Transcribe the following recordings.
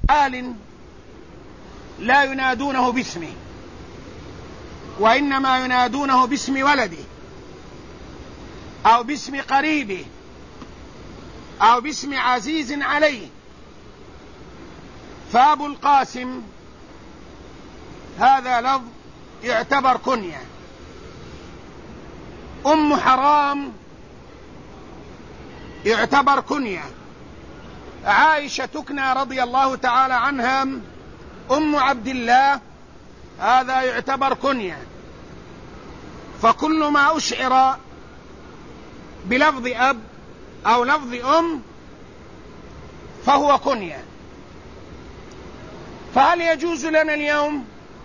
حال لا ينادونه باسمه، وإنما ينادونه باسم ولده أو باسم قريبه أو باسم عزيز عليه. فأبو القاسم هذا لفظ يعتبر كنية. أم حرام يعتبر كنية. عائشة تكنى رضي الله تعالى عنها أم عبد الله، هذا يعتبر كنية. فكل ما أشعر بلفظ أب أو لفظ أم فهو كنية. فهل يجوز لنا اليوم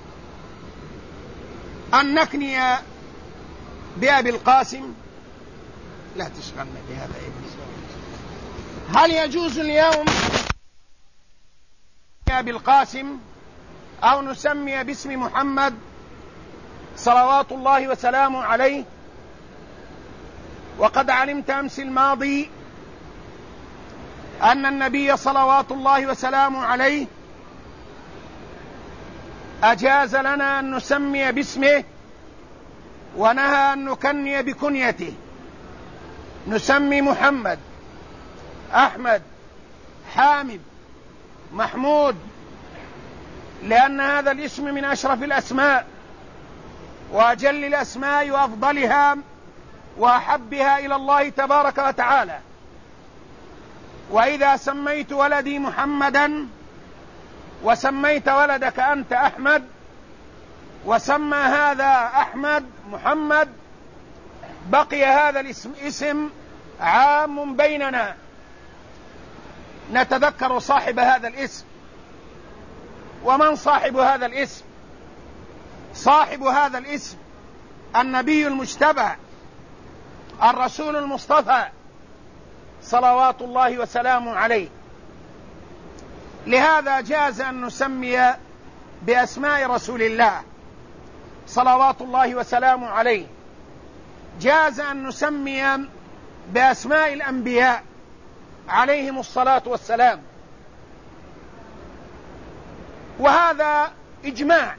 أن نكني بأبي القاسم؟ لا تشغلنا بهذا إبليس. هل يجوز اليوم بأبي القاسم أو نسمي باسم محمد صلوات الله وسلامه عليه؟ وقد علمت أمس الماضي أن النبي صلوات الله وسلامه عليه أجاز لنا أن نسمي باسمه ونهى أن نكني بكنيته. نسمي محمد، أحمد، حامد، محمود، لأن هذا الاسم من أشرف الأسماء وأجل الأسماء وأفضلها وأحبها إلى الله تبارك وتعالى. وإذا سميت ولدي محمدا وسميت ولدك أنت أحمد وسمى هذا أحمد محمد، بقي هذا الاسم عام بيننا، نتذكر صاحب هذا الاسم. ومن صاحب هذا الاسم؟ صاحب هذا الاسم النبي المجتبى الرسول المصطفى صلوات الله وسلامه عليه. لهذا جاز أن نسمي بأسماء رسول الله صلوات الله وسلامه عليه. جاز أن نسمي بأسماء الأنبياء عليهم الصلاة والسلام. وهذا إجماع،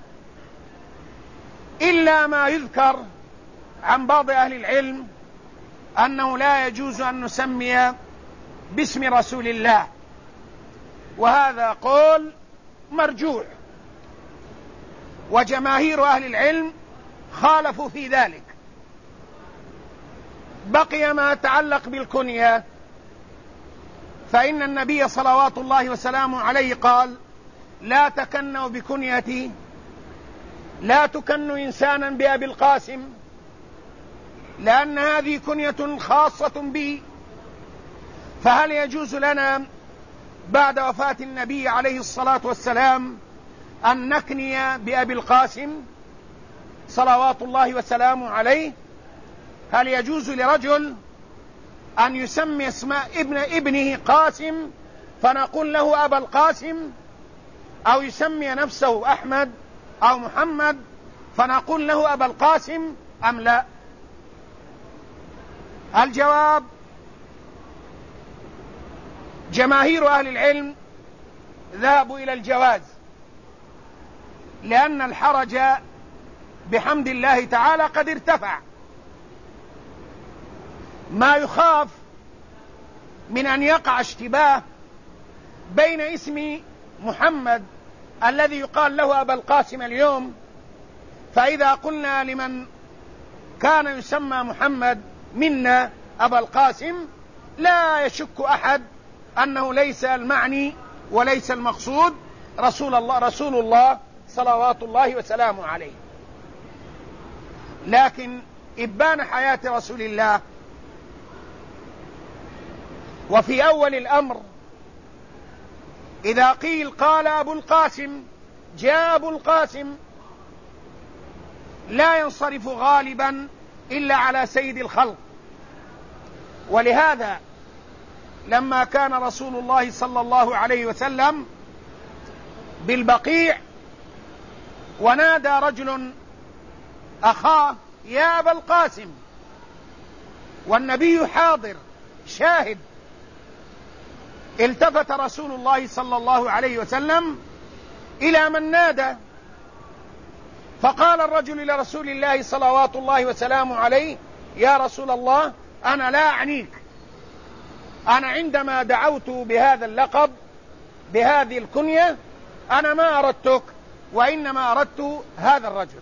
إلا ما يذكر عن بعض أهل العلم أنه لا يجوز أن نسمي باسم رسول الله، وهذا قول مرجوح، وجماهير أهل العلم خالفوا في ذلك. بقي ما يتعلق بالكنية، فإن النبي صلوات الله وسلامه عليه قال: لا تكنوا بكنيتي، لا تكنوا إنسانا بأبي القاسم، لأن هذه كنية خاصة بي. فهل يجوز لنا بعد وفاة النبي عليه الصلاة والسلام أن نكني بأبي القاسم صلوات الله وسلامه عليه؟ هل يجوز لرجل أن يسمي اسماء ابنه قاسم فنقول له أبا القاسم، أو يسمي نفسه أحمد أو محمد فنقول له أبا القاسم أم لا؟ الجواب: جماهير أهل العلم ذهبوا إلى الجواز، لأن الحرج بحمد الله تعالى قد ارتفع. ما يخاف من أن يقع اشتباه بين اسم محمد الذي يقال له أبا القاسم اليوم، فإذا قلنا لمن كان يسمى محمد منا أبا القاسم لا يشك أحد أنه ليس المعني وليس المقصود رسول الله صلوات الله وسلامه عليه. لكن إبان حياة رسول الله وفي أول الأمر إذا قيل قال أبو القاسم، جاء أبو القاسم، لا ينصرف غالبا إلا على سيد الخلق. ولهذا لما كان رسول الله صلى الله عليه وسلم بالبقيع ونادى رجل أخاه يا أبا القاسم، والنبي حاضر شاهد، التفت رسول الله صلى الله عليه وسلم إلى من نادى، فقال الرجل لرسول الله صلوات الله وسلامه عليه: يا رسول الله، أنا لا أعنيك، أنا عندما دعوت بهذا اللقب بهذه الكنية أنا ما أردتك، وإنما أردت هذا الرجل.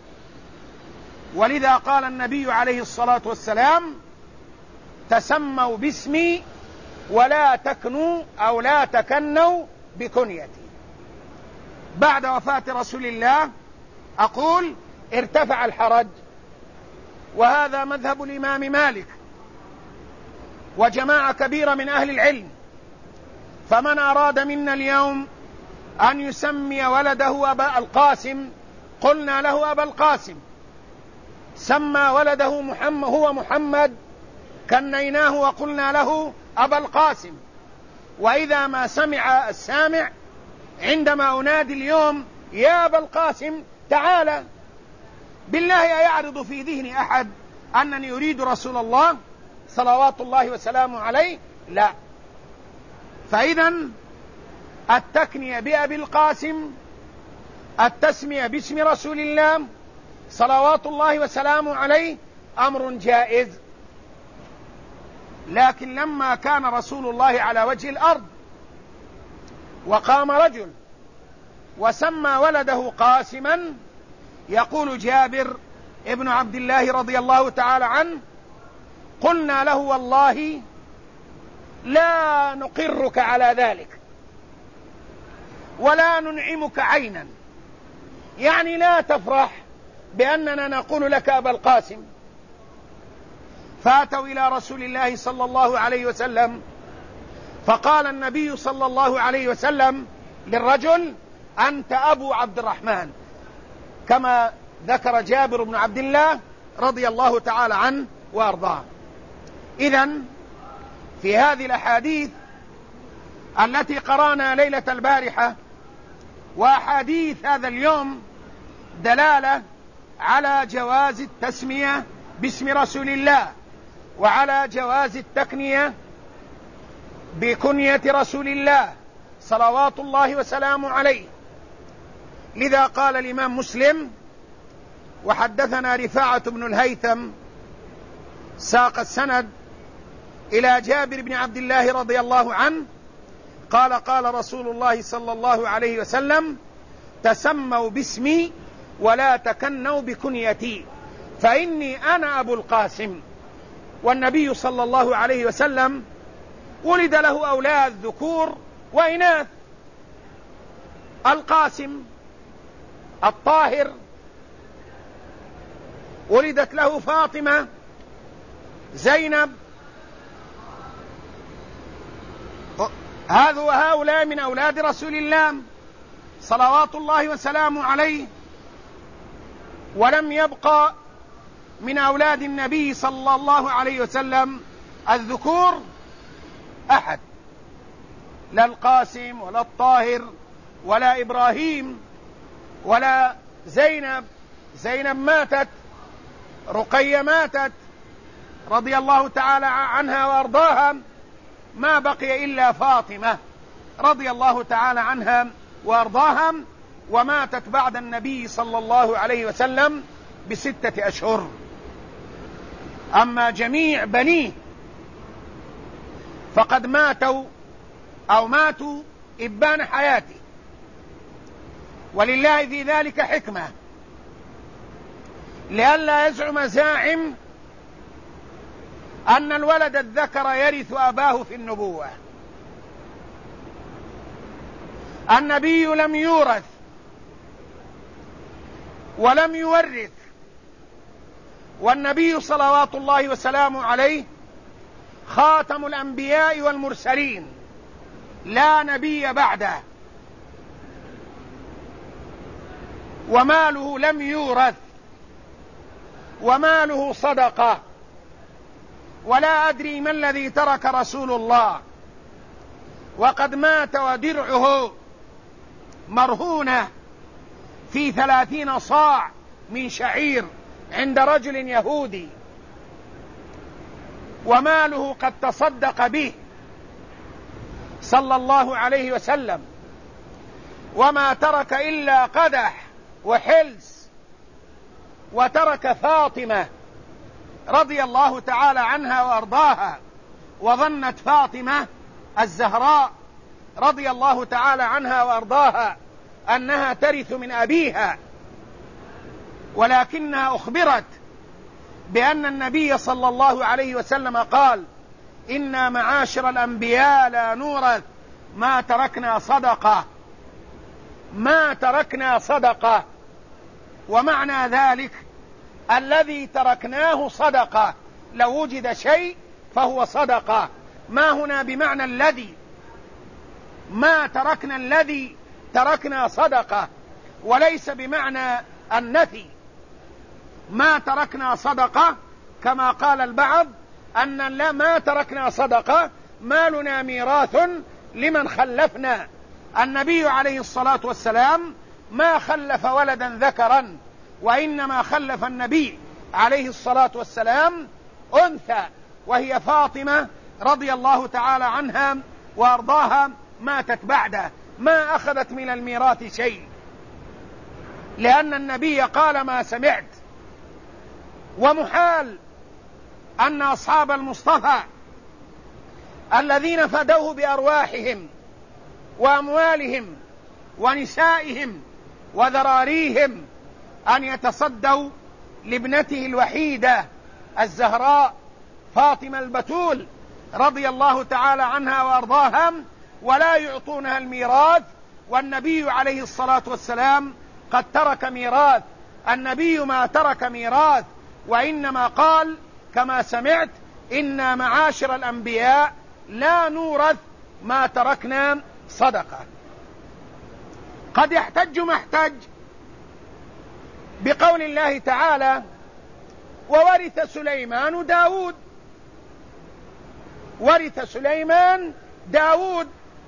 ولذا قال النبي عليه الصلاة والسلام: تسموا باسمي ولا تكنوا أو لا تكنوا بكنيتي. بعد وفاة رسول الله أقول ارتفع الحرج، وهذا مذهب الإمام مالك وجماعة كبيرة من أهل العلم. فمن أراد منا اليوم أن يسمي ولده أبا القاسم قلنا له أبا القاسم، سمى ولده محمد كنيناه وقلنا له أبا القاسم. وإذا ما سمع السامع عندما أنادي اليوم يا أبا القاسم تعالى، بالله يعرض في ذهن أحد أنني أريد رسول الله صلوات الله وسلامه عليه؟ لا. فإذن التكنية بأبي القاسم، التسمية باسم رسول الله صلوات الله وسلامه عليه أمر جائز. لكن لما كان رسول الله على وجه الأرض وقام رجل وسمى ولده قاسما، يقول جابر ابن عبد الله رضي الله تعالى عنه: قلنا له والله لا نقرك على ذلك ولا ننعمك عينا، يعني لا تفرح بأننا نقول لك أبا القاسم. فاتوا إلى رسول الله صلى الله عليه وسلم، فقال النبي صلى الله عليه وسلم للرجل: أنت أبو عبد الرحمن، كما ذكر جابر بن عبد الله رضي الله تعالى عنه وأرضاه. إذن في هذه الأحاديث التي قرأنا ليلة البارحة وأحاديث هذا اليوم دلالة على جواز التسمية باسم رسول الله وعلى جواز التكنية بكنية رسول الله صلوات الله وسلامه عليه. لذا قال الإمام مسلم: وحدثنا رفاعة بن الهيثم، ساق السند إلى جابر بن عبد الله رضي الله عنه قال: قال رسول الله صلى الله عليه وسلم: تسموا باسمي ولا تكنوا بكنيتي فإني أنا أبو القاسم. والنبي صلى الله عليه وسلم ولد له أولاد ذكور وإناث: القاسم الطاهر ولدت له فاطمة، زينب، هؤلاء من أولاد رسول الله صلوات الله وسلامه عليه. ولم يبقى من أولاد النبي صلى الله عليه وسلم الذكور أحد، لا القاسم ولا الطاهر ولا إبراهيم ولا زينب. زينب ماتت، رقية ماتت رضي الله تعالى عنها وأرضاها، ما بقي إلا فاطمة رضي الله تعالى عنها وأرضاها، وماتت بعد النبي صلى الله عليه وسلم ب6 أشهر. أما جميع بنيه فقد ماتوا أو ماتوا إبان حياته. ولله في ذلك حكمة، لئلا يزعم زاعم أن الولد الذكر يرث أباه في النبوة. النبي لم يورث ولم يورث، والنبي صلوات الله وسلامه عليه خاتم الأنبياء والمرسلين، لا نبي بعده، وماله لم يورث، وماله صدقة. ولا أدري ما الذي ترك رسول الله وقد مات ودرعه مرهونة في 30 صاع من شعير عند رجل يهودي، وماله قد تصدق به، صلى الله عليه وسلم، وما ترك إلا قدح وحلس، وترك فاطمة رضي الله تعالى عنها وأرضاها، وظنت فاطمة الزهراء رضي الله تعالى عنها وأرضاها أنها ترث من أبيها، ولكنها أخبرت بأن النبي صلى الله عليه وسلم قال: إنا معاشر الأنبياء لا نورث ما تركنا صدقة، ما تركنا صدقة. ومعنى ذلك الذي تركناه صدقة، لو وجد شيء فهو صدقة. ما هنا بمعنى الذي، ما تركنا الذي تركنا صدقة، وليس بمعنى النفي. ما تركنا صدقة كما قال البعض أن لا ما تركنا صدقة، مالنا ميراث لمن خلفنا. النبي عليه الصلاة والسلام ما خلف ولدا ذكرا، وإنما خلف النبي عليه الصلاة والسلام أنثى، وهي فاطمة رضي الله تعالى عنها وأرضاها، ماتت بعده، ما أخذت من الميراث شيء، لأن النبي قال: ما سمعت. ومحال أن أصحاب المصطفى الذين فدوه بأرواحهم وأموالهم ونسائهم وذراريهم أن يتصدوا لابنته الوحيدة الزهراء فاطمة البتول رضي الله تعالى عنها وأرضاها، ولا يعطونها الميراث، والنبي عليه الصلاة والسلام قد ترك ميراث. النبي ما ترك ميراث، وإنما قال كما سمعت: إنا معاشر الأنبياء لا نورث ما تركنا صدقة. قد يحتج محتج بقول الله تعالى: وورث سليمان داود. ورث سليمان داود،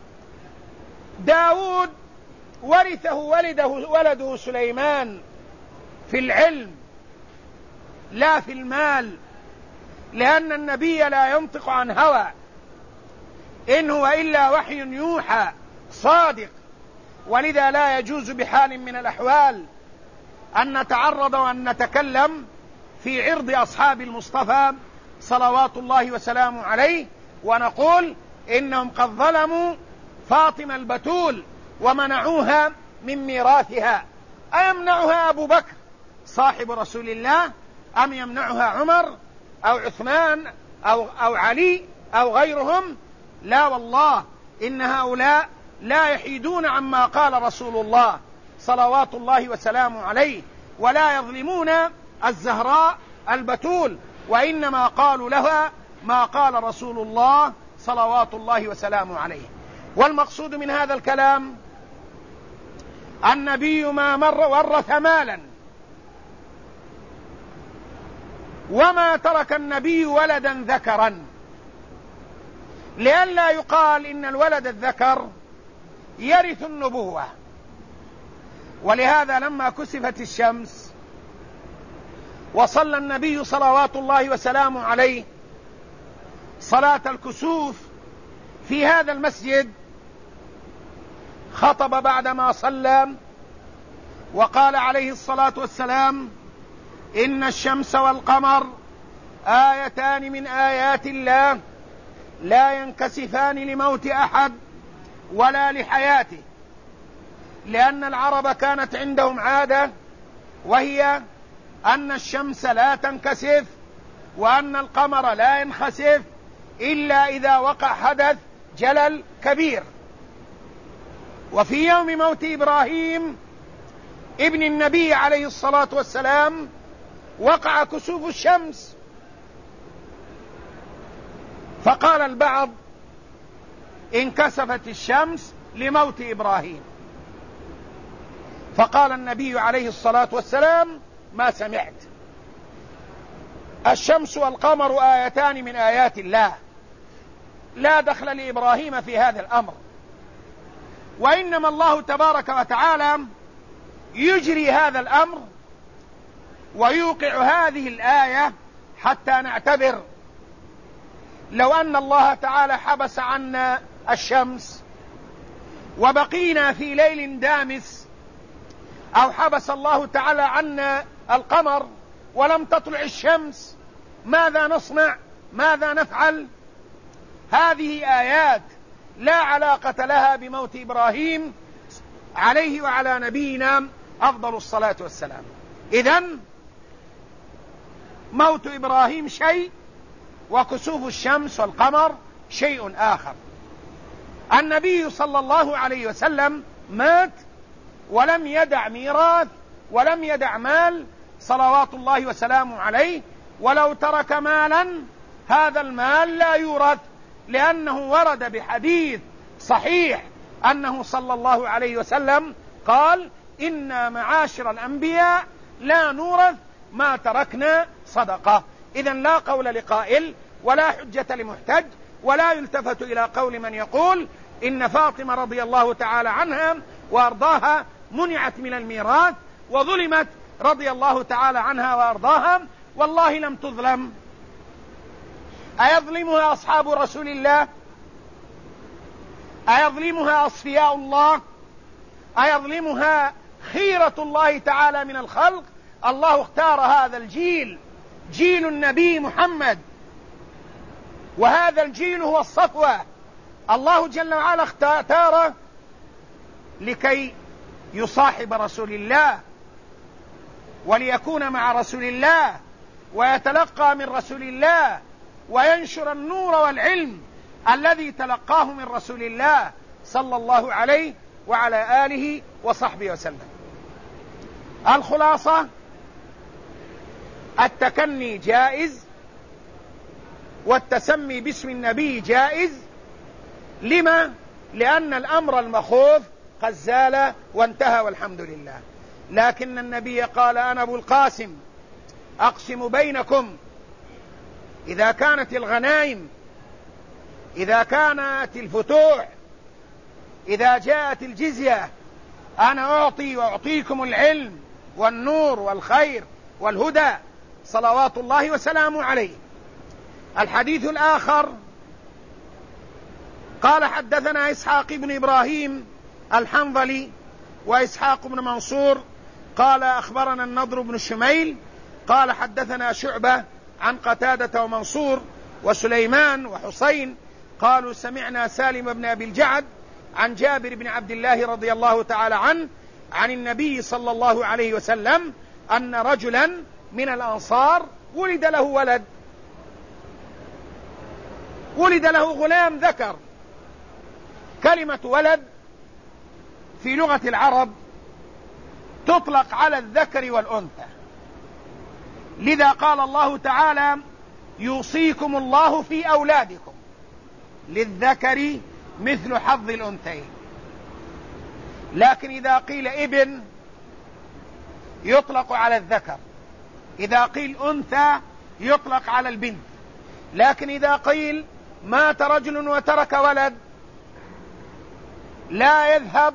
داود ورثه ولده سليمان في العلم لا في المال، لأن النبي لا ينطق عن هوى، إن هو إلا وحي يوحى صادق. ولذا لا يجوز بحال من الأحوال أن نتعرض وأن نتكلم في عرض أصحاب المصطفى صلوات الله وسلامه عليه ونقول إنهم قد ظلموا فاطمة البتول ومنعوها من ميراثها. أيمنعها أبو بكر صاحب رسول الله، أم يمنعها عمر أو عثمان أو علي أو غيرهم؟ لا والله، إن هؤلاء لا يحيدون عما قال رسول الله صلوات الله وسلامه عليه، ولا يظلمون الزهراء البتول، وإنما قالوا لها ما قال رسول الله صلوات الله وسلامه عليه. والمقصود من هذا الكلام: النبي ما مر ورث مالا، وما ترك النبي ولدا ذكرا، لئلا يقال إن الولد الذكر يرث النبوة. ولهذا لما كسفت الشمس وصلى النبي صلوات الله وسلامه عليه صلاة الكسوف في هذا المسجد، خطب بعدما صلى وقال عليه الصلاة والسلام: إن الشمس والقمر آيتان من آيات الله لا ينكسفان لموت أحد ولا لحياته. لأن العرب كانت عندهم عادة، وهي أن الشمس لا تنكسف وأن القمر لا ينخسف إلا إذا وقع حدث جلل كبير. وفي يوم موت إبراهيم ابن النبي عليه الصلاة والسلام وقع كسوف الشمس، فقال البعض: انكسفت الشمس لموت إبراهيم. فقال النبي عليه الصلاة والسلام: ما سمعت. الشمس والقمر آيتان من آيات الله، لا دخل لإبراهيم في هذا الأمر، وإنما الله تبارك وتعالى يجري هذا الأمر ويوقع هذه الآية حتى نعتبر. لو أن الله تعالى حبس عنا الشمس، وبقينا في ليل دامس أو حبس الله تعالى عنا القمر ولم تطلع الشمس، ماذا نصنع؟ ماذا نفعل؟ هذه آيات لا علاقة لها بموت إبراهيم عليه وعلى نبينا أفضل الصلاة والسلام. إذن موت إبراهيم شيء، وكسوف الشمس والقمر شيء آخر. النبي صلى الله عليه وسلم مات ولم يدع ميراث ولم يدع مال صلوات الله وسلامه عليه، ولو ترك مالا هذا المال لا يورث، لأنه ورد بحديث صحيح أنه صلى الله عليه وسلم قال: إنا معاشر الأنبياء لا نورث ما تركنا صدقة. إذن لا قول لقائل ولا حجة لمحتج، ولا يلتفت إلى قول من يقول إن فاطمة رضي الله تعالى عنها وأرضاها منعت من الميراث وظلمت رضي الله تعالى عنها وأرضاها. والله لم تظلم. أيظلمها أصحاب رسول الله؟ أيظلمها أصفياء الله؟ أيظلمها خيرة الله تعالى من الخلق؟ الله اختار هذا الجيل، جيل النبي محمد، وهذا الجيل هو الصفوة. الله جل وعلا اختاره لكي يصاحب رسول الله وليكون مع رسول الله ويتلقى من رسول الله وينشر النور والعلم الذي تلقاه من رسول الله صلى الله عليه وعلى آله وصحبه وسلم. الخلاصة: التكني جائز والتسمي باسم النبي جائز. لما؟ لأن الأمر المخوف قد زال وانتهى والحمد لله. لكن النبي قال: أنا أبو القاسم أقسم بينكم إذا كانت الغنائم، إذا كانت الفتوح، إذا جاءت الجزية، أنا أعطي وأعطيكم العلم والنور والخير والهدى صلوات الله وسلامه عليه. الحديث الآخر قال: حدثنا إسحاق بن إبراهيم الحنظلي وإسحاق بن منصور قال: أخبرنا النضر بن شميل قال: حدثنا شعبة عن قتادة ومنصور وسليمان وحسين قالوا: سمعنا سالم بن أبي الجعد عن جابر بن عبد الله رضي الله تعالى عنه عن النبي صلى الله عليه وسلم أن رجلا من الأنصار ولد له غلام ذكر. كلمة ولد في لغة العرب تطلق على الذكر والأنثى، لذا قال الله تعالى: يوصيكم الله في أولادكم للذكر مثل حظ الأنثيين. لكن إذا قيل ابن يطلق على الذكر، إذا قيل أنثى يطلق على البنت. لكن إذا قيل مات رجل وترك ولد لا يذهب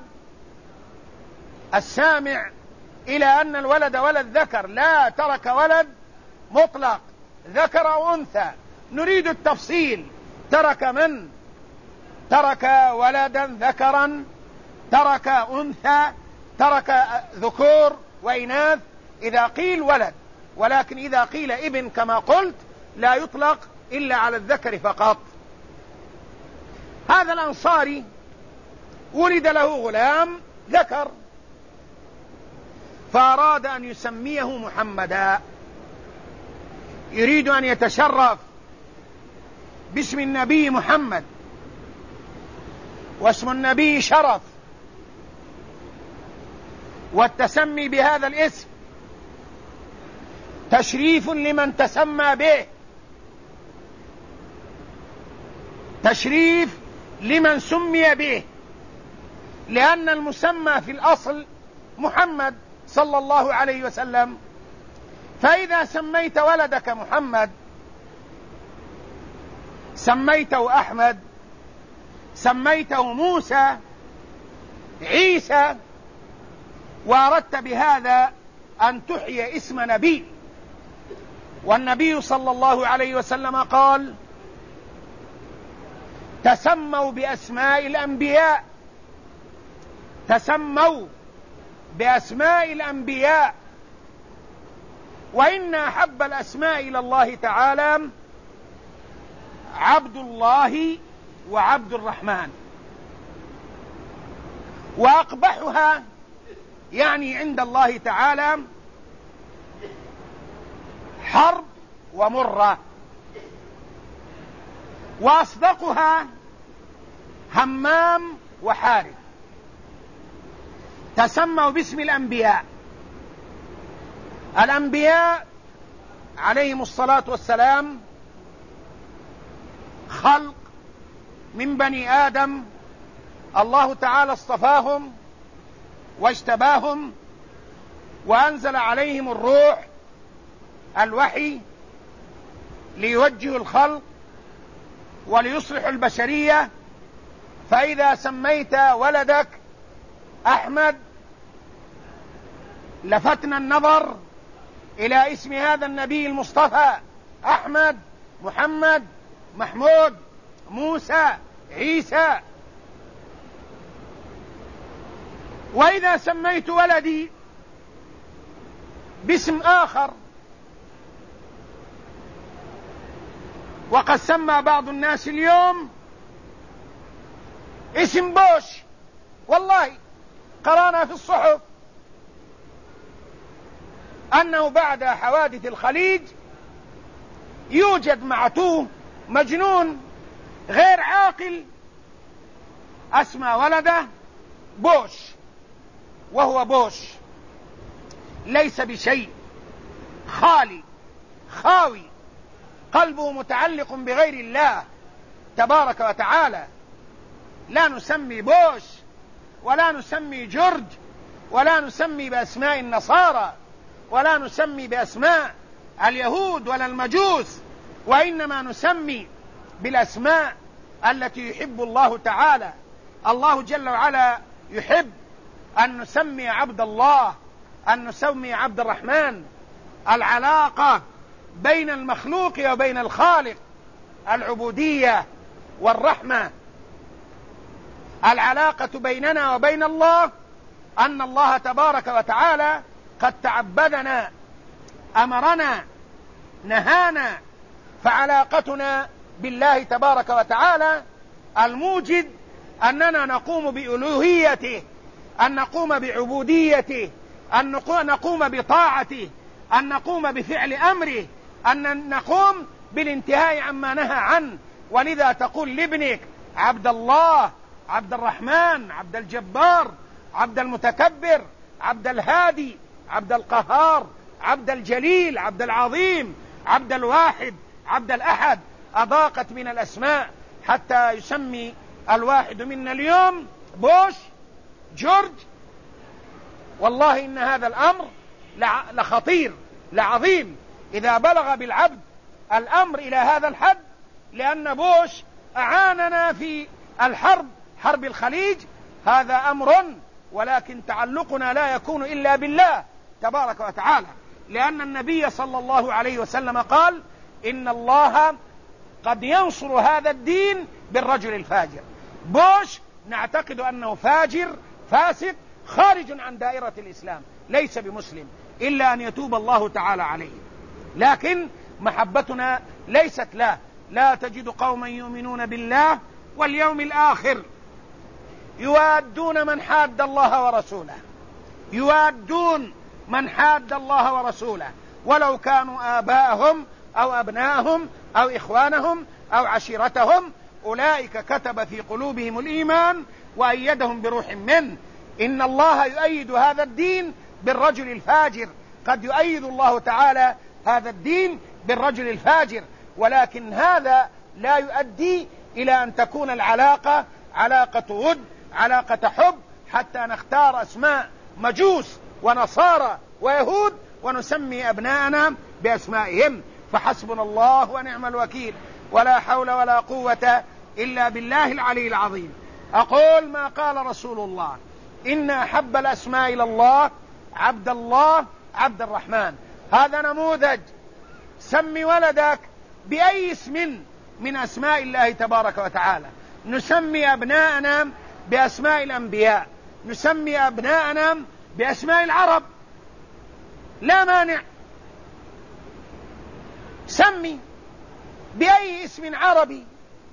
السامع إلى أن الولد ولد ذكر، لا، ترك ولد مطلق ذكر أو أنثى. نريد التفصيل: ترك من؟ ترك ولدا ذكرا، ترك أنثى، ترك ذكور وإناث إذا قيل ولد. ولكن إذا قيل ابن كما قلت لا يطلق إلا على الذكر فقط. هذا الأنصاري ولد له غلام ذكر، فأراد أن يسميه محمدا، يريد أن يتشرف باسم النبي محمد، واسم النبي شرف، والتسمي بهذا الاسم تشريف لمن تسمى به، تشريف لمن سمي به، لأن المسمى في الأصل محمد صلى الله عليه وسلم. فإذا سميت ولدك محمد، سميته أحمد، سميته موسى، عيسى، وأردت بهذا أن تحيي اسم نبي. والنبي صلى الله عليه وسلم قال: تسموا بأسماء الأنبياء، تسموا بأسماء الأنبياء. وإن أحب الأسماء إلى الله تعالى عبد الله وعبد الرحمن، وأقبحها يعني عند الله تعالى حرب ومرة، وأصدقها همام وحارث. تسموا باسم الأنبياء. الأنبياء عليهم الصلاة والسلام خلق من بني آدم، الله تعالى اصطفاهم واجتباهم وأنزل عليهم الروح الوحي ليوجه الخلق وليصلح البشرية. فإذا سميت ولدك أحمد لفتنا النظر إلى اسم هذا النبي المصطفى: أحمد، محمد، محمود، موسى، عيسى. وإذا سميت ولدي باسم آخر، وقد سمى بعض الناس اليوم اسم بوش، والله قرأنا في الصحف أنه بعد حوادث الخليج يوجد معتوه مجنون غير عاقل أسمى ولده بوش، وهو بوش ليس بشيء، خالي خاوي، قلبه متعلق بغير الله تبارك وتعالى. لا نسمي بوش ولا نسمي جورج ولا نسمي بأسماء النصارى ولا نسمي بأسماء اليهود ولا المجوس، وإنما نسمي بالأسماء التي يحب الله تعالى. الله جل وعلا يحب أن نسمي عبد الله، أن نسمي عبد الرحمن. العلاقة بين المخلوق وبين الخالق العبودية والرحمة. العلاقة بيننا وبين الله أن الله تبارك وتعالى قد تعبدنا، أمرنا، نهانا. فعلاقتنا بالله تبارك وتعالى الموجد أننا نقوم بألوهيته، أن نقوم بعبوديته، أن نقوم بطاعته، أن نقوم بفعل أمره، أن نقوم بالانتهاء عما نهى عنه. ولذا تقول لابنك عبد الله، عبد الرحمن، عبد الجبار، عبد المتكبر، عبد الهادي، عبد القهار، عبد الجليل، عبد العظيم، عبد الواحد، عبد الأحد. أضاقت من الأسماء حتى يسمي الواحد منا اليوم بوش، جورج. والله إن هذا الأمر لخطير لعظيم إذا بلغ بالعبد الأمر إلى هذا الحد، لأن بوش أعاننا في الحرب، حرب الخليج. هذا أمر، ولكن تعلقنا لا يكون إلا بالله تبارك وتعالى، لأن النبي صلى الله عليه وسلم قال: إن الله قد ينصر هذا الدين بالرجل الفاجر. بوش نعتقد أنه فاجر فاسق خارج عن دائرة الإسلام، ليس بمسلم إلا أن يتوب الله تعالى عليه، لكن محبتنا ليست له. لا تجد قوما يؤمنون بالله واليوم الآخر يوادون من حاد الله ورسوله، يوادون من حاد الله ورسوله ولو كانوا آباءهم أو أبناءهم أو إخوانهم أو عشيرتهم، أولئك كتب في قلوبهم الإيمان وأيدهم بروح منه. إن الله يؤيد هذا الدين بالرجل الفاجر. قد يؤيد الله تعالى هذا الدين بالرجل الفاجر، ولكن هذا لا يؤدي إلى أن تكون العلاقة علاقة ود، علاقة حب، حتى نختار أسماء مجوس ونصارى ويهود ونسمي أبناءنا بأسمائهم. فحسبنا الله ونعم الوكيل، ولا حول ولا قوة إلا بالله العلي العظيم. أقول ما قال رسول الله: إن أحب الأسماء إلى الله عبد الله، عبد الرحمن. هذا نموذج. سمي ولدك بأي اسم من أسماء الله تبارك وتعالى، نسمي أبناءنا بأسماء الأنبياء، نسمي أبناءنا بأسماء العرب، لا مانع، سمي بأي اسم عربي،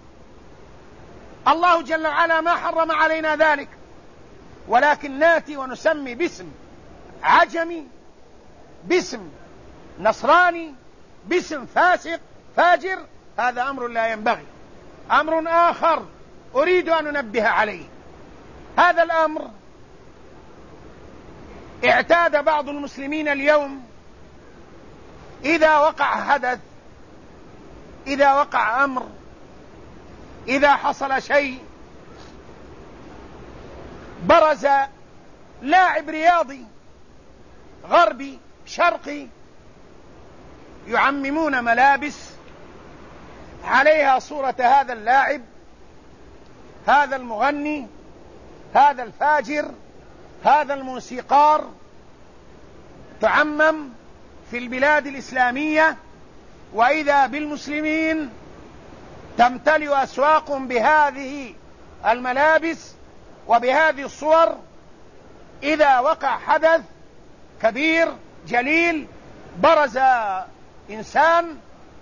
الله جل وعلا ما حرم علينا ذلك، ولكن ناتي ونسمي باسم عجمي، باسم نصراني، باسم فاسق فاجر، هذا أمر لا ينبغي. أمر آخر أريد أن أنبه عليه، هذا الأمر اعتاد بعض المسلمين اليوم إذا وقع حدث، إذا وقع أمر، إذا حصل شيء، برز لاعب رياضي غربي شرقي، يعممون ملابس عليها صورة هذا اللاعب، هذا المغني، هذا الفاجر، هذا الموسيقار، تعمم في البلاد الإسلامية، وإذا بالمسلمين تمتلئ أسواقهم بهذه الملابس وبهذه الصور. إذا وقع حدث كبير جليل، برز إنسان،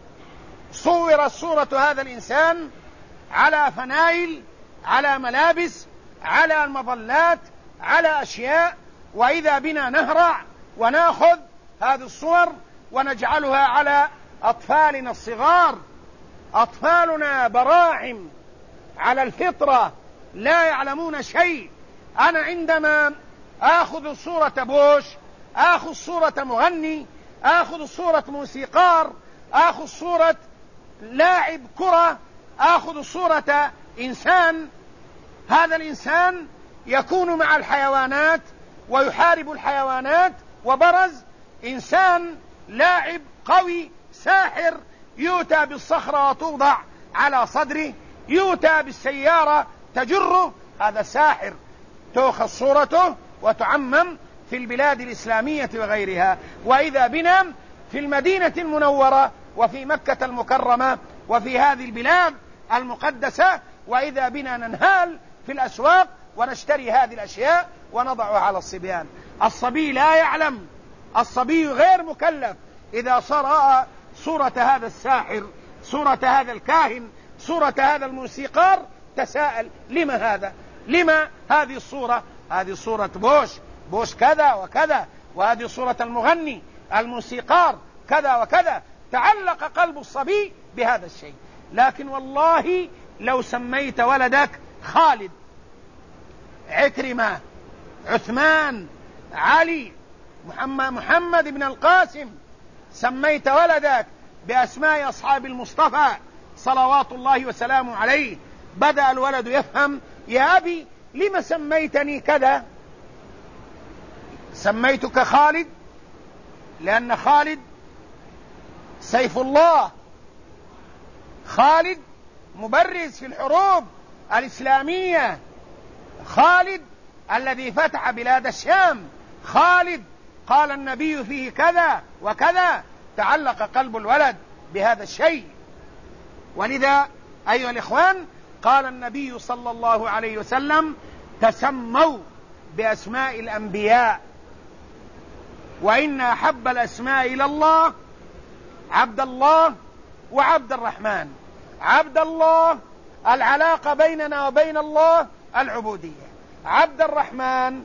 صورت صورة هذا الإنسان على فنايل، على ملابس، على المظلات، على أشياء، وإذا بنا نهرع ونأخذ هذه الصور ونجعلها على أطفالنا الصغار. أطفالنا براعم على الفطرة، لا يعلمون شيء. أنا عندما آخذ صورة بوش، آخذ صورة مغني، آخذ صورة موسيقار، آخذ صورة لاعب كرة، آخذ صورة إنسان، هذا الإنسان يكون مع الحيوانات ويحارب الحيوانات، وبرز إنسان لاعب قوي ساحر، يؤتى بالصخرة وتوضع على صدره، يؤتى بالسيارة تجره، هذا ساحر، تؤخذ صورته وتعمم في البلاد الإسلامية وغيرها. وإذا بنا في المدينة المنورة وفي مكة المكرمة وفي هذه البلاد المقدسة، وإذا بنا ننهال في الأسواق ونشتري هذه الأشياء ونضعها على الصبيان. الصبي لا يعلم، الصبي غير مكلف، إذا صار صورة هذا الساحر، صورة هذا الكاهن، صورة هذا الموسيقار، تساءل لما هذا؟ لما هذه الصورة؟ هذه صورة بوش كذا وكذا، وهذه صورة المغني الموسيقار كذا وكذا. تعلق قلب الصبي بهذا الشيء. لكن والله لو سميت ولدك خالد، عكرمة، عثمان، علي، محمد بن القاسم، سميت ولدك بأسماء أصحاب المصطفى صلوات الله وسلامه عليه، بدأ الولد يفهم: يا أبي لما سميتني كذا؟ سميتك خالد لأن خالد سيف الله، خالد مبرز في الحروب الإسلامية، خالد الذي فتح بلاد الشام، خالد قال النبي فيه كذا وكذا. تعلق قلب الولد بهذا الشيء. ولذا أيها الإخوان، قال النبي صلى الله عليه وسلم: تسموا بأسماء الأنبياء، وإن أحب الأسماء إلى الله عبد الله وعبد الرحمن. عبد الله العلاقة بيننا وبين الله العبودية، عبد الرحمن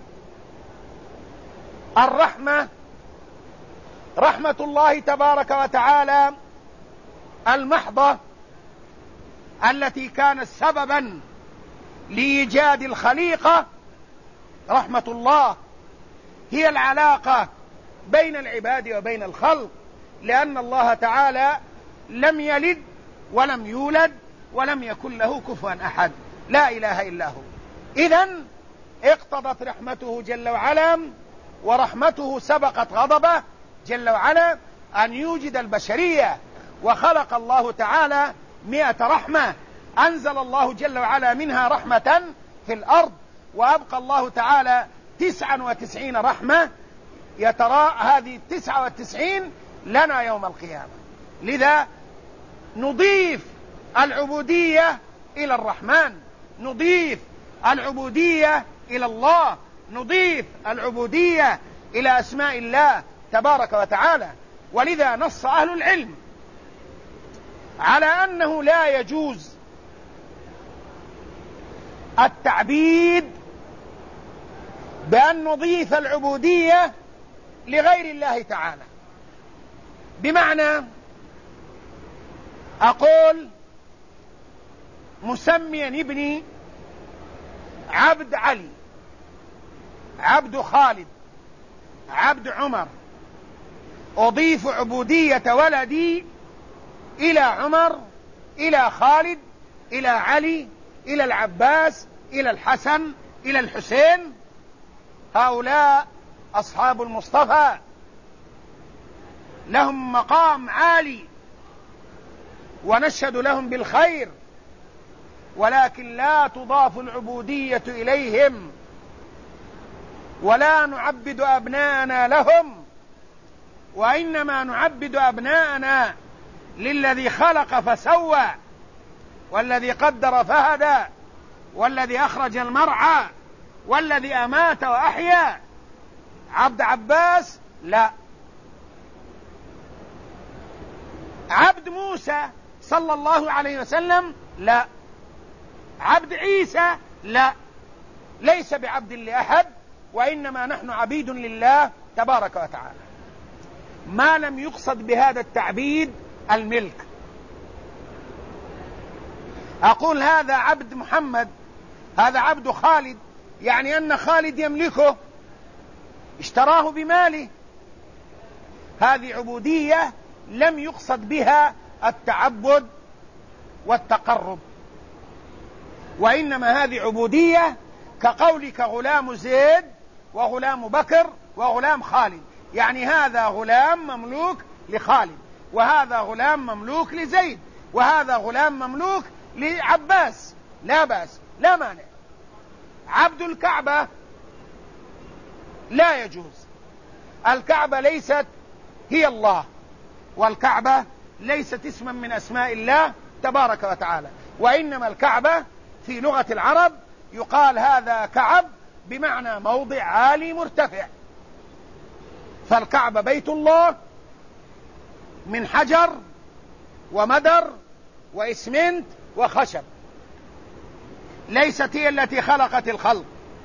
الرحمة، رحمة الله تبارك وتعالى المحضة التي كانت سببا لإيجاد الخليقة. رحمة الله هي العلاقة بين العباد وبين الخلق، لأن الله تعالى لم يلد ولم يولد ولم يكن له كفوا أحد، لا إله إلا هو. إذن اقتضت رحمته جل وعلا، ورحمته سبقت غضبه جل وعلا، أن يوجد البشرية. وخلق الله تعالى 100 رحمة، أنزل الله جل وعلا منها رحمة في الأرض، وأبقى الله تعالى 99 رحمة، هذه 99 لنا يوم القيامة. لذا نضيف العبودية إلى الرحمن، نضيف العبودية إلى الله، نضيف العبودية إلى أسماء الله تبارك وتعالى. ولذا نص أهل العلم على أنه لا يجوز التعبيد بأن نضيف العبودية لغير الله تعالى. بمعنى أقول مسميا ابني عبد علي، عبد خالد، عبد عمر، أضيف عبودية ولدي إلى عمر، إلى خالد، إلى علي، إلى العباس، إلى الحسن، إلى الحسين. هؤلاء أصحاب المصطفى لهم مقام عالي ونشهد لهم بالخير، ولكن لا تضاف العبودية إليهم، ولا نعبد أبناءنا لهم، وإنما نعبد أبناءنا للذي خلق فسوى، والذي قدر فهدى، والذي أخرج المرعى، والذي أمات وأحيا. عبد عباس لا، عبد موسى صلى الله عليه وسلم لا، عبد عيسى لا، ليس بعبد لأحد، وإنما نحن عبيد لله تبارك وتعالى، ما لم يقصد بهذا التعبيد الملك. أقول هذا عبد محمد، هذا عبد خالد، يعني أن خالد يملكه، اشتراه بماله. هذه عبودية لم يقصد بها التعبد والتقرب، وإنما هذه عبودية كقولك غلام زيد وغلام بكر وغلام خالد، يعني هذا غلام مملوك لخالد، وهذا غلام مملوك لزيد، وهذا غلام مملوك لعباس، لا بأس، لا مانع. عبد الكعبة لا يجوز، الكعبة ليست هي الله، والكعبة ليست اسما من أسماء الله تبارك وتعالى، وإنما الكعبة في لغة العرب يقال هذا كعب بمعنى موضع عالي مرتفع. فالكعبة بيت الله من حجر ومدر وإسمنت وخشب، ليست هي التي خلقت الخلق،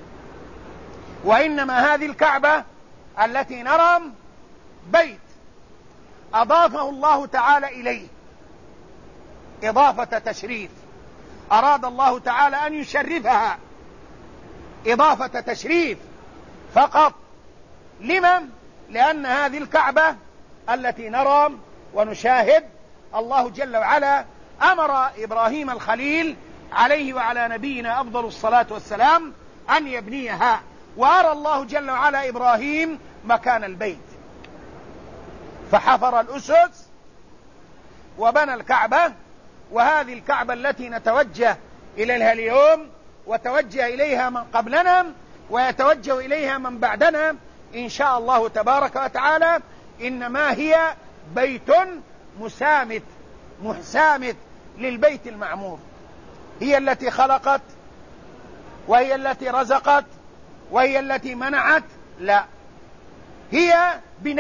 وإنما هذه الكعبة التي نرى بيت أضافه الله تعالى إليه إضافة تشريف، أراد الله تعالى أن يشرفها إضافة تشريف فقط. لمن؟ لأن هذه الكعبة التي نرى ونشاهد الله جل وعلا أمر إبراهيم الخليل عليه وعلى نبينا أفضل الصلاة والسلام أن يبنيها، وأرى الله جل وعلا إبراهيم مكان البيت، فحفر الأسس وبنى الكعبة. وهذه الكعبة التي نتوجه إليها اليوم، وتوجه إليها من قبلنا، ويتوجه إليها من بعدنا إن شاء الله تبارك وتعالى، إنما هي بيت مسامت للبيت المعمور. هي التي خلقت، وهي التي رزقت، وهي التي منعت، لا، هي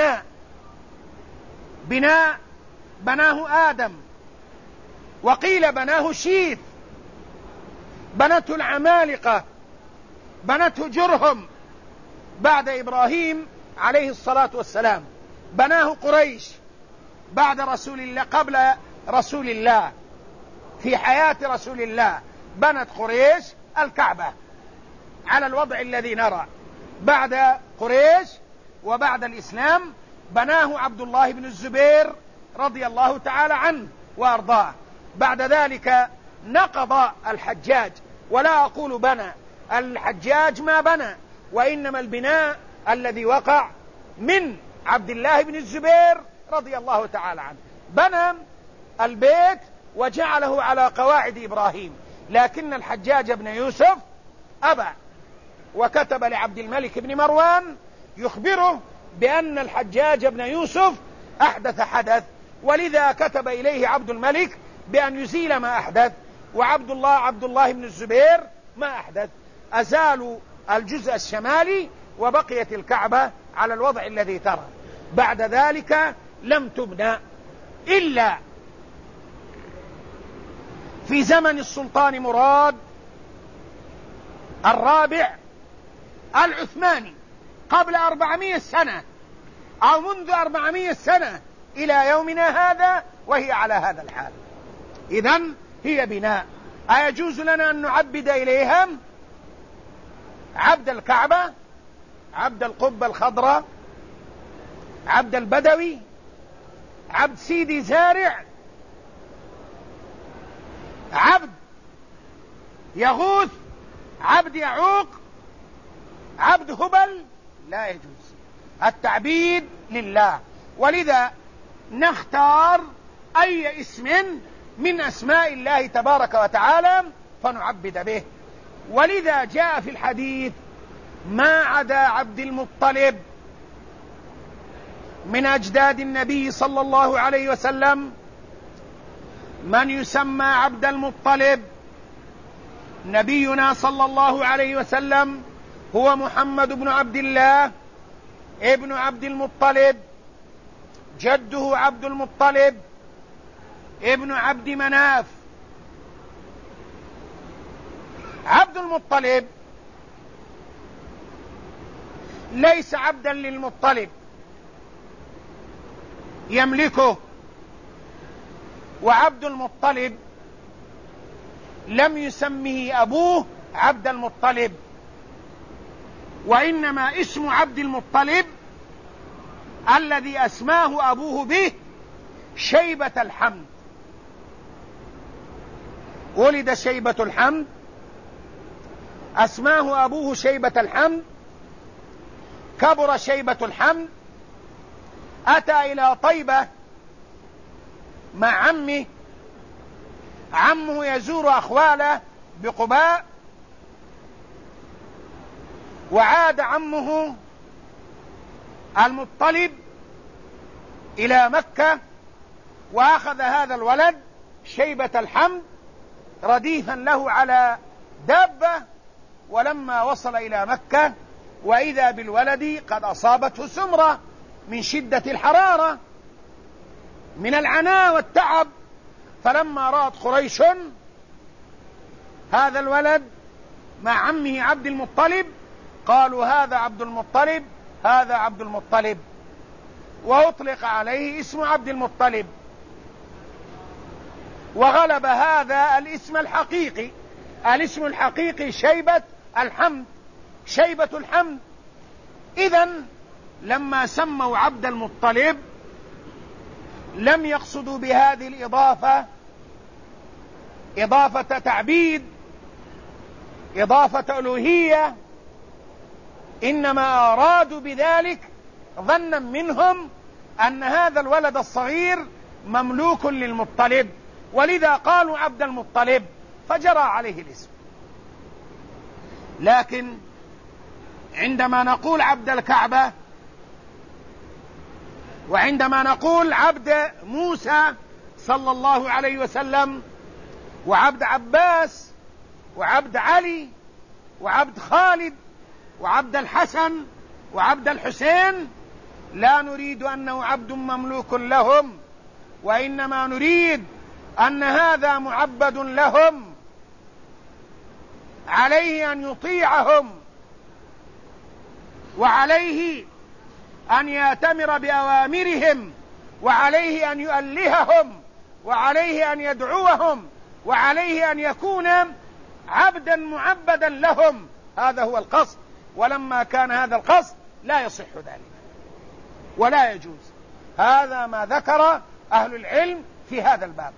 بناء بناه آدم، وقيل بناه شيث، بنته العمالقة، بنته جرهم بعد إبراهيم عليه الصلاة والسلام، بناه قريش بعد رسول الله، قبل رسول الله، في حياة رسول الله بنت قريش الكعبة على الوضع الذي نرى. بعد قريش وبعد الإسلام بناه عبد الله بن الزبير رضي الله تعالى عنه وأرضاه. بعد ذلك نقض الحجاج، ولا أقول بنى الحجاج ما بنى، وإنما البناء الذي وقع من عبد الله بن الزبير رضي الله تعالى عنه، بنى البيت وجعله على قواعد إبراهيم، لكن الحجاج بن يوسف أبى، وكتب لعبد الملك بن مروان يخبره بأن الحجاج بن يوسف أحدث حدث، ولذا كتب إليه عبد الملك بأن يزيل ما أحدث، وعبد الله بن الزبير ما أحدث، أزالوا الجزء الشمالي وبقيت الكعبة على الوضع الذي ترى. بعد ذلك لم تبنى إلا في زمن السلطان مراد الرابع العثماني قبل 400 سنة أو منذ 400 سنة إلى يومنا هذا وهي على هذا الحال. إذن هي بناء. أيجوز لنا أن نعبد إليها عبد الكعبة، عبد القبة الخضراء، عبد البدوي، عبد سيدي زارع، عبد يغوث، عبد يعوق، عبد هبل؟ لا يجوز. التعبيد لله، ولذا نختار أي اسم من أسماء الله تبارك وتعالى فنعبد به. ولذا جاء في الحديث ما عدا عبد المطلب من أجداد النبي صلى الله عليه وسلم من يسمى عبد المطلب. نبينا صلى الله عليه وسلم هو محمد بن عبد الله ابن عبد المطلب، جده عبد المطلب ابن عبد مناف. عبد المطلب ليس عبدا للمطلب يملكه، وعبد المطلب لم يسمه أبوه عبد المطلب، وإنما اسم عبد المطلب الذي أسماه أبوه به شيبة الحمد. ولد شيبة الحمد، أسماه أبوه شيبة الحمد، كبر شيبة الحمد، أتى إلى طيبة مع عمه، عمه يزور أخواله بقباء، وعاد عمه المطلب إلى مكة وأخذ هذا الولد شيبة الحمد رديفا له على دابة، ولما وصل إلى مكة وإذا بالولد قد أصابته سمرة من شدة الحرارة من العناء والتعب، فلما رأت قريش هذا الولد مع عمه عبد المطلب قالوا هذا عبد المطلب، هذا عبد المطلب، وأطلق عليه اسم عبد المطلب، وغلب هذا الاسم الحقيقي. الاسم الحقيقي شيبة الحمد، شيبة الحمد. إذن لما سموا عبد المطلب لم يقصدوا بهذه الإضافة إضافة تعبيد، إضافة ألوهية، إنما أرادوا بذلك ظنا منهم أن هذا الولد الصغير مملوك للمطلب، ولذا قالوا عبد المطلب فجرى عليه الاسم. لكن عندما نقول عبد الكعبة، وعندما نقول عبد موسى صلى الله عليه وسلم، وعبد عباس، وعبد علي، وعبد خالد، وعبد الحسن، وعبد الحسين، لا نريد أنه عبد مملوك لهم، وإنما نريد أن هذا معبد لهم، عليه أن يطيعهم، وعليه أن يأتمر بأوامرهم، وعليه أن يؤلههم، وعليه أن يدعوهم، وعليه أن يكون عبدا معبدا لهم. هذا هو القصد، ولما كان هذا القصد لا يصح ذلك ولا يجوز. هذا ما ذكر أهل العلم في هذا الباب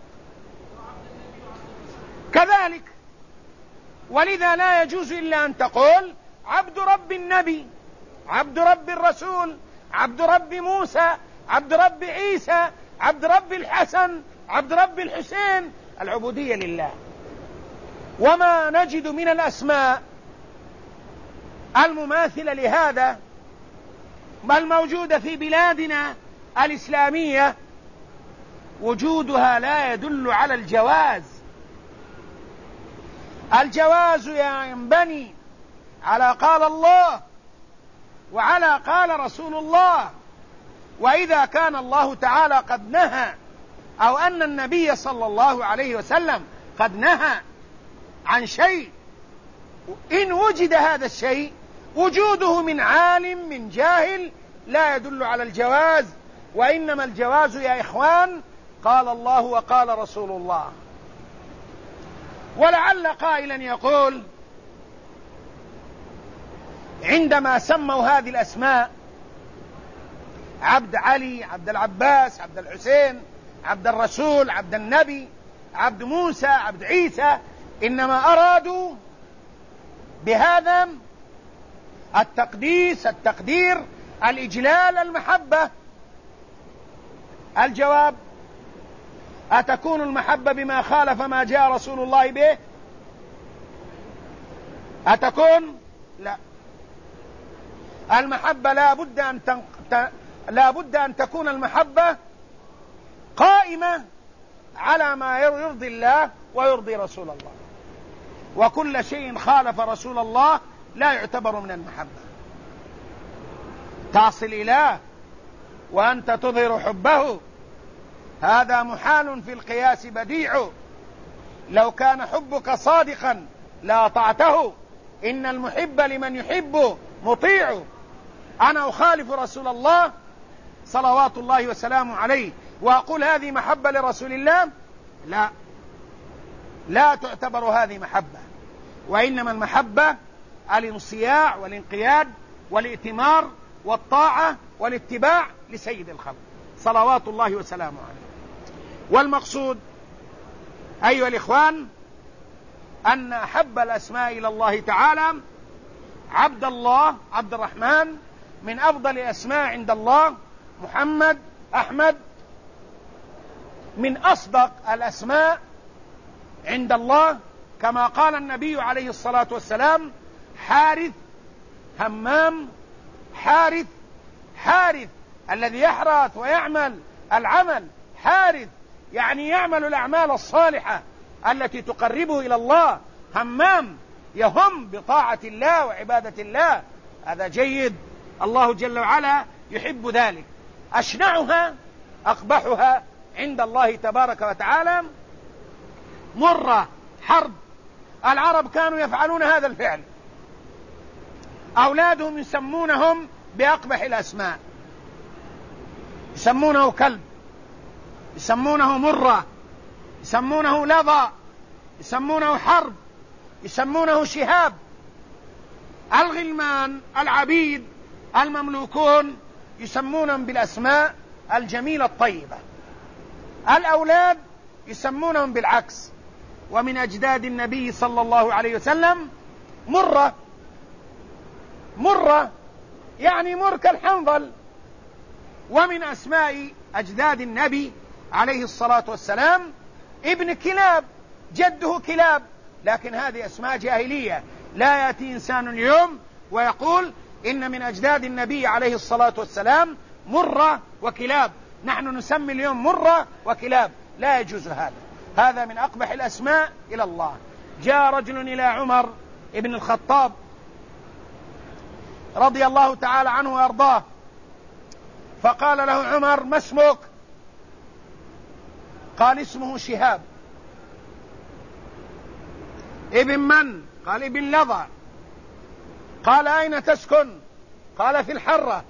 كذلك. ولذا لا يجوز إلا أن تقول عبد رب النبي، عبد رب الرسول، عبد رب موسى، عبد رب عيسى، عبد رب الحسن، عبد رب الحسين. العبودية لله. وما نجد من الأسماء المماثلة لهذا بل موجودة في بلادنا الإسلامية، وجودها لا يدل على الجواز، الجواز ينبني على قال الله وعلى قال رسول الله. وإذا كان الله تعالى قد نهى أو أن النبي صلى الله عليه وسلم قد نهى عن شيء، إن وجد هذا الشيء وجوده من عالم من جاهل لا يدل على الجواز، وإنما الجواز يا إخوان قال الله وقال رسول الله. ولعل قائلا يقول عندما سموا هذه الأسماء عبد علي، عبد العباس، عبد الحسين، عبد الرسول، عبد النبي، عبد موسى، عبد عيسى، إنما أرادوا بهذا التقديس، التقدير، الإجلال، المحبة. الجواب: أتكون المحبة بما خالف ما جاء رسول الله به؟ أتكون؟ لا. المحبة لا بد أن تكون المحبة قائمة على ما يرضي الله ويرضي رسول الله، وكل شيء خالف رسول الله لا يعتبر من المحبة. تصل إليه وأنت تظهر حبه، هذا محال في القياس بديع. لو كان حبك صادقا لأطعته، إن المحب لمن يحب مطيع. أنا أخالف رسول الله صلوات الله وسلامه عليه وأقول هذه محبة لرسول الله؟ لا تعتبر هذه محبة، وإنما المحبة الانصياع والانقياد والائتمار والطاعة والاتباع لسيد الخلق صلوات الله وسلامه عليه. والمقصود أيها الإخوان أن أحب الأسماء إلى الله تعالى عبد الله، عبد الرحمن، من أفضل الأسماء عند الله محمد، أحمد، من أصدق الأسماء عند الله كما قال النبي عليه الصلاة والسلام: حارث، همام، حارث. حارث الذي يحرث ويعمل العمل، حارث يعني يعمل الأعمال الصالحة التي تقربه إلى الله. همام يهم بطاعة الله وعبادة الله، هذا جيد، الله جل وعلا يحب ذلك. أشنعها أقبحها عند الله تبارك وتعالى مرة، حرب. العرب كانوا يفعلون هذا الفعل، أولادهم يسمونهم بأقبح الأسماء، يسمونه كلب، يسمونه مرة، يسمونه لظى، يسمونه حرب، يسمونه شهاب. الغلمان العبيد المملوكون يسمونهم بالأسماء الجميلة الطيبة، الأولاد يسمونهم بالعكس. ومن أجداد النبي صلى الله عليه وسلم مرة، مرة يعني مر كالحنظل. ومن أسماء أجداد النبي عليه الصلاة والسلام ابن كلاب، جده كلاب، لكن هذه أسماء جاهلية. لا يأتي إنسان اليوم ويقول إن من أجداد النبي عليه الصلاة والسلام مرة وكلاب، نحن نسمي اليوم مرة وكلاب، لا يجوز هذا. هذا من أقبح الأسماء إلى الله. جاء رجل إلى عمر ابن الخطاب رضي الله تعالى عنه وأرضاه، فقال له عمر: ما اسمك؟ قال: اسمه شهاب. ابن من؟ قال: ابن لظى. قال: أين تسكن؟ قال: في الحرة.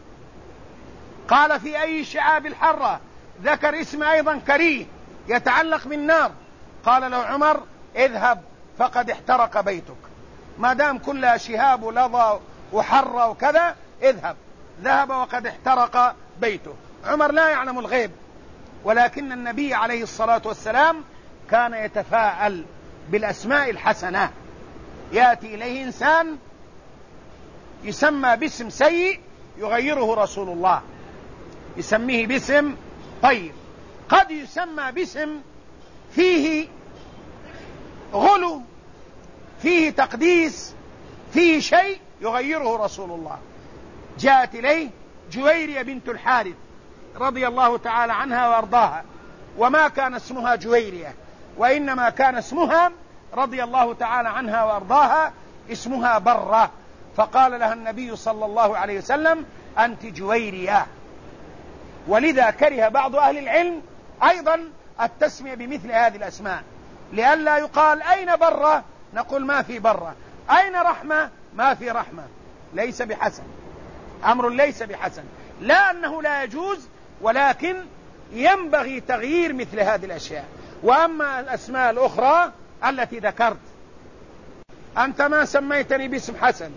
قال: في أي شعاب الحرة؟ ذكر اسم أيضا كريه يتعلق بالنار. قال له عمر: اذهب فقد احترق بيتك، ما دام كلها شهاب ولظى وحرة وكذا، اذهب. ذهب وقد احترق بيته. عمر لا يعلم الغيب، ولكن النبي عليه الصلاة والسلام كان يتفاءل بالأسماء الحسنة. يأتي إليه إنسان يسمى باسم سيء يغيره رسول الله، يسميه باسم طيب. قد يسمى باسم فيه غلو، فيه تقديس، فيه شيء يغيره رسول الله. جاءت إليه جويرية بنت الحارث رضي الله تعالى عنها وأرضاها، وما كان اسمها جويرية، وإنما كان اسمها رضي الله تعالى عنها وأرضاها اسمها برة، فقال لها النبي صلى الله عليه وسلم أنت جويرية. ولذا كره بعض أهل العلم أيضا التسمية بمثل هذه الأسماء، لئلا يقال أين برة نقول ما في برة، أين رحمة ما في رحمة. ليس بحسن، أمر ليس بحسن، لا أنه لا يجوز، ولكن ينبغي تغيير مثل هذه الأشياء. وأما الأسماء الأخرى التي ذكرت، أنت ما سميتني باسم حسن،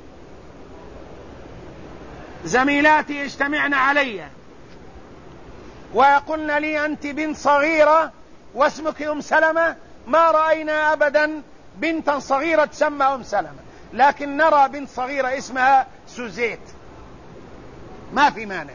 زميلاتي يجتمعن علي ويقولن لي أنت بنت صغيرة واسمك أم سلمة، ما رأينا أبدا بنتا صغيرة تسمى أم سلمة، لكن نرى بنت صغيرة اسمها سوزيت، ما في مانع.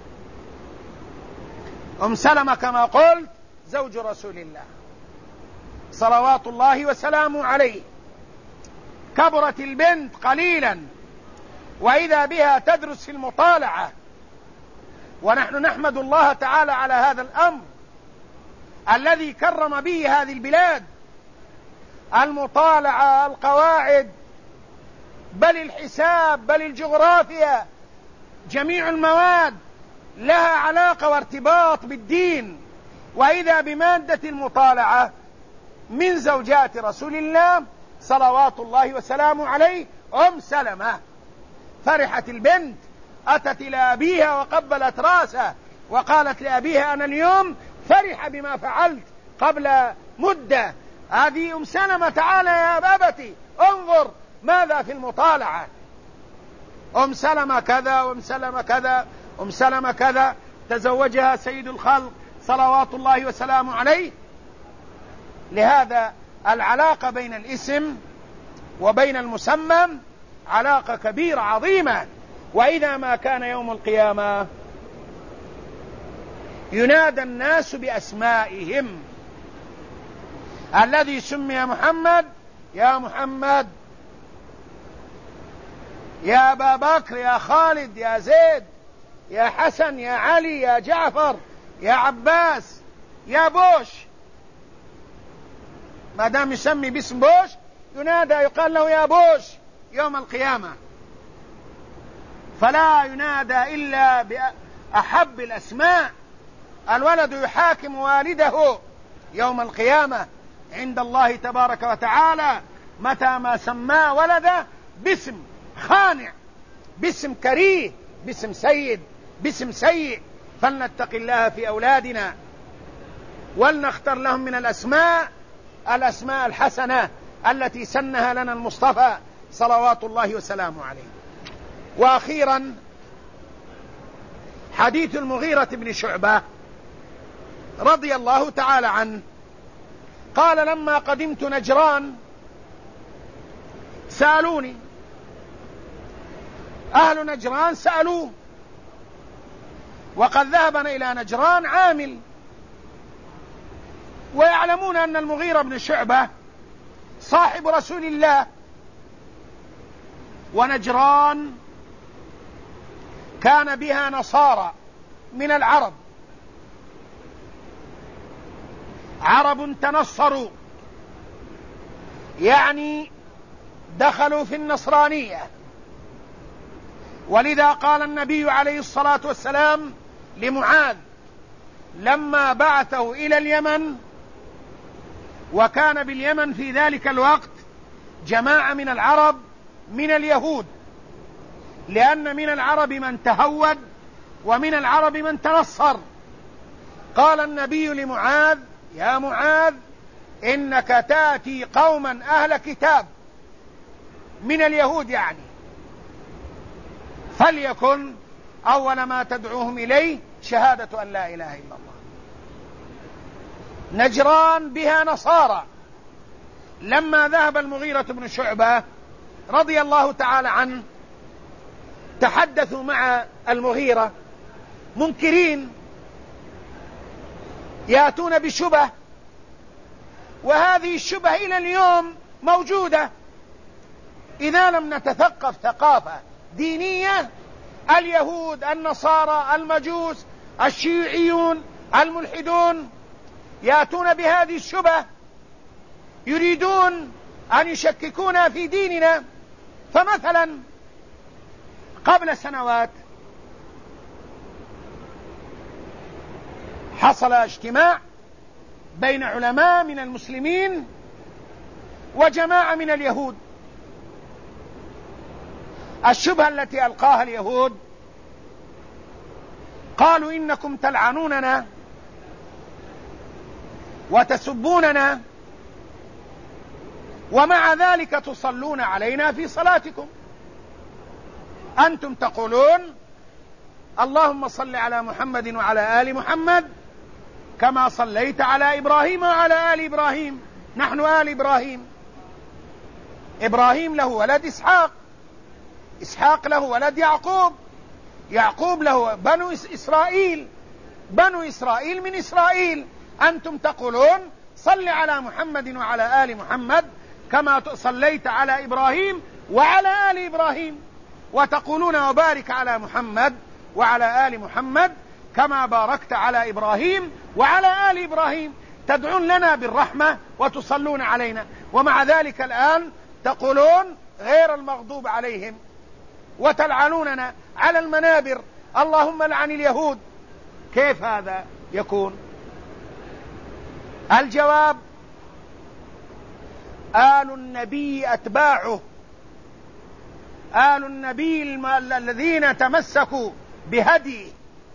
أم سلمة كما قلت زوج رسول الله صلوات الله وسلامه عليه، كبرت البنت قليلا وإذا بها تدرس في المطالعة، ونحن نحمد الله تعالى على هذا الأمر الذي كرم به هذه البلاد. المطالعة، القواعد، بل الحساب، بل الجغرافيا، جميع المواد لها علاقة وارتباط بالدين. وإذا بمادة المطالعة من زوجات رسول الله صلوات الله وسلامه عليه أم سلمة. فرحت البنت، أتت إلى أبيها وقبلت راسه وقالت لأبيها أنا اليوم فرح بما فعلت قبل مدة. هذه أم سلمة، تعالى يا أبتي انظر ماذا في المطالعة. أم سلمة كذا وأم سلمة كذا، أم سلمة كذا، تزوجها سيد الخلق صلوات الله وسلامه عليه. لهذا العلاقة بين الاسم وبين المسمى علاقة كبيرة عظيمة. وإذا ما كان يوم القيامة ينادى الناس بأسمائهم، الذي سمي محمد يا محمد، يا أبا بكر، يا خالد، يا زيد، يا حسن، يا علي، يا جعفر، يا عباس، يا بوش. ما دام يسمي باسم بوش ينادى يقال له يا بوش يوم القيامة، فلا ينادى إلا بأحب الأسماء. الولد يحاكم والده يوم القيامة عند الله تبارك وتعالى متى ما سماه ولده باسم خانع، باسم كريه، باسم سيد، باسم سيء. فلنتق الله في أولادنا ولنختر لهم من الأسماء الحسنة التي سنها لنا المصطفى صلوات الله وسلامه عليه. وأخيرا حديث المغيرة بن شعبة رضي الله تعالى عنه، قال لما قدمت نجران سألوني، أهل نجران سألوه، وقد ذهبنا إلى نجران عامل، ويعلمون أن المغيرة بن شعبة صاحب رسول الله، ونجران كان بها نصارى من العرب، عرب تنصروا، يعني دخلوا في النصرانية. ولذا قال النبي عليه الصلاة والسلام لمعاذ لما بعثه إلى اليمن، وكان باليمن في ذلك الوقت جماعة من العرب من اليهود، لأن من العرب من تهود ومن العرب من تنصر. قال النبي لمعاذ يا معاذ إنك تأتي قوما أهل كتاب من اليهود، يعني فليكن أول ما تدعوهم إليه شهادة أن لا إله إلا الله. نجران بها نصارى. لما ذهب المغيرة بن شعبة رضي الله تعالى عنه تحدثوا مع المغيرة منكرين، يأتون بشبه، وهذه الشبه إلى اليوم موجودة. إذا لم نتثقف ثقافة دينية، اليهود، النصارى، المجوس، الشيوعيون، الملحدون يأتون بهذه الشبه، يريدون أن يشككونا في ديننا. فمثلا قبل سنوات حصل اجتماع بين علماء من المسلمين وجماعة من اليهود. الشبهة التي ألقاها اليهود قالوا إنكم تلعنوننا وتسبوننا ومع ذلك تصلون علينا في صلاتكم. أنتم تقولون اللهم صل على محمد وعلى آل محمد كما صليت على إبراهيم وعلى آل إبراهيم. نحن آل إبراهيم. إبراهيم له ولد إسحاق، إسحاق له ولد يعقوب، يعقوب له بنو إسرائيل، بنو إسرائيل من إسرائيل. أنتم تقولون صل على محمد وعلى آل محمد كما صليت على إبراهيم وعلى آل إبراهيم، وتقولون وبارك على محمد وعلى آل محمد كما باركت على إبراهيم وعلى آل إبراهيم. تدعون لنا بالرحمة وتصلون علينا، ومع ذلك الآن تقولون غير المغضوب عليهم وتلعنوننا على المنابر. اللهم لعن اليهود. كيف هذا يكون؟ الجواب: آل النبي أتباعه، آل النبي الذين تمسكوا بهديه.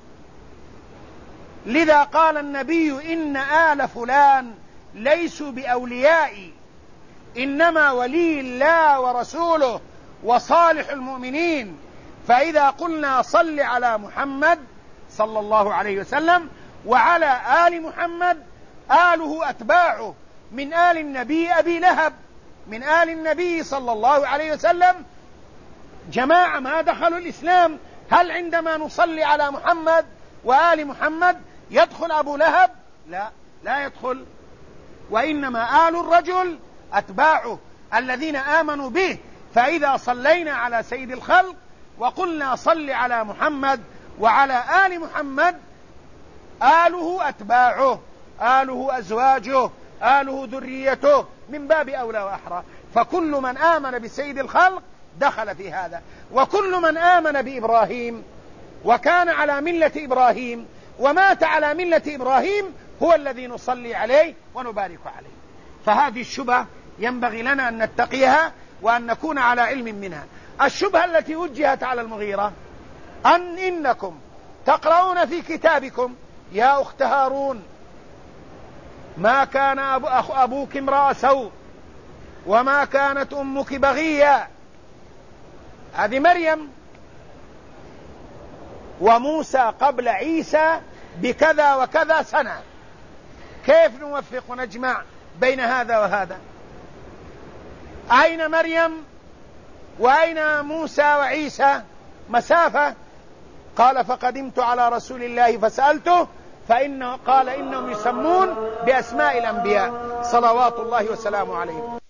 لذا قال النبي: إن آل فلان ليسوا بأوليائي، إنما ولي الله ورسوله وصالح المؤمنين. فإذا قلنا صل على محمد صلى الله عليه وسلم وعلى آل محمد، آله أتباعه. من آل النبي أبي لهب، من آل النبي صلى الله عليه وسلم جماعة ما دخلوا الإسلام. هل عندما نصلي على محمد وآل محمد يدخل أبو لهب؟ لا، لا يدخل. وإنما آل الرجل أتباعه الذين آمنوا به. فإذا صلينا على سيد الخلق وقلنا صل على محمد وعلى آل محمد، آله أتباعه، آله أزواجه، آله ذريته، من باب أولى وأحرى. فكل من آمن بسيد الخلق دخل في هذا. وكل من آمن بإبراهيم وكان على ملة إبراهيم ومات على ملة إبراهيم هو الذي نصلي عليه ونبارك عليه. فهذه الشبهة ينبغي لنا أن نتقيها وأن نكون على علم منها. الشبهة التي وجهت على المغيرة إنكم تقرؤون في كتابكم يا أخت هارون ما كان أبوك امرأ سوء وما كانت أمك بغيا. هذه مريم. وموسى قبل عيسى بكذا وكذا سنة. كيف نوفق ونجمع بين هذا وهذا؟ أين مريم وأين موسى وعيسى؟ مسافة. قال: فقدمت على رسول الله فسألته فإنه قال إنهم يسمون بأسماء الأنبياء صلوات الله وسلامه عليهم.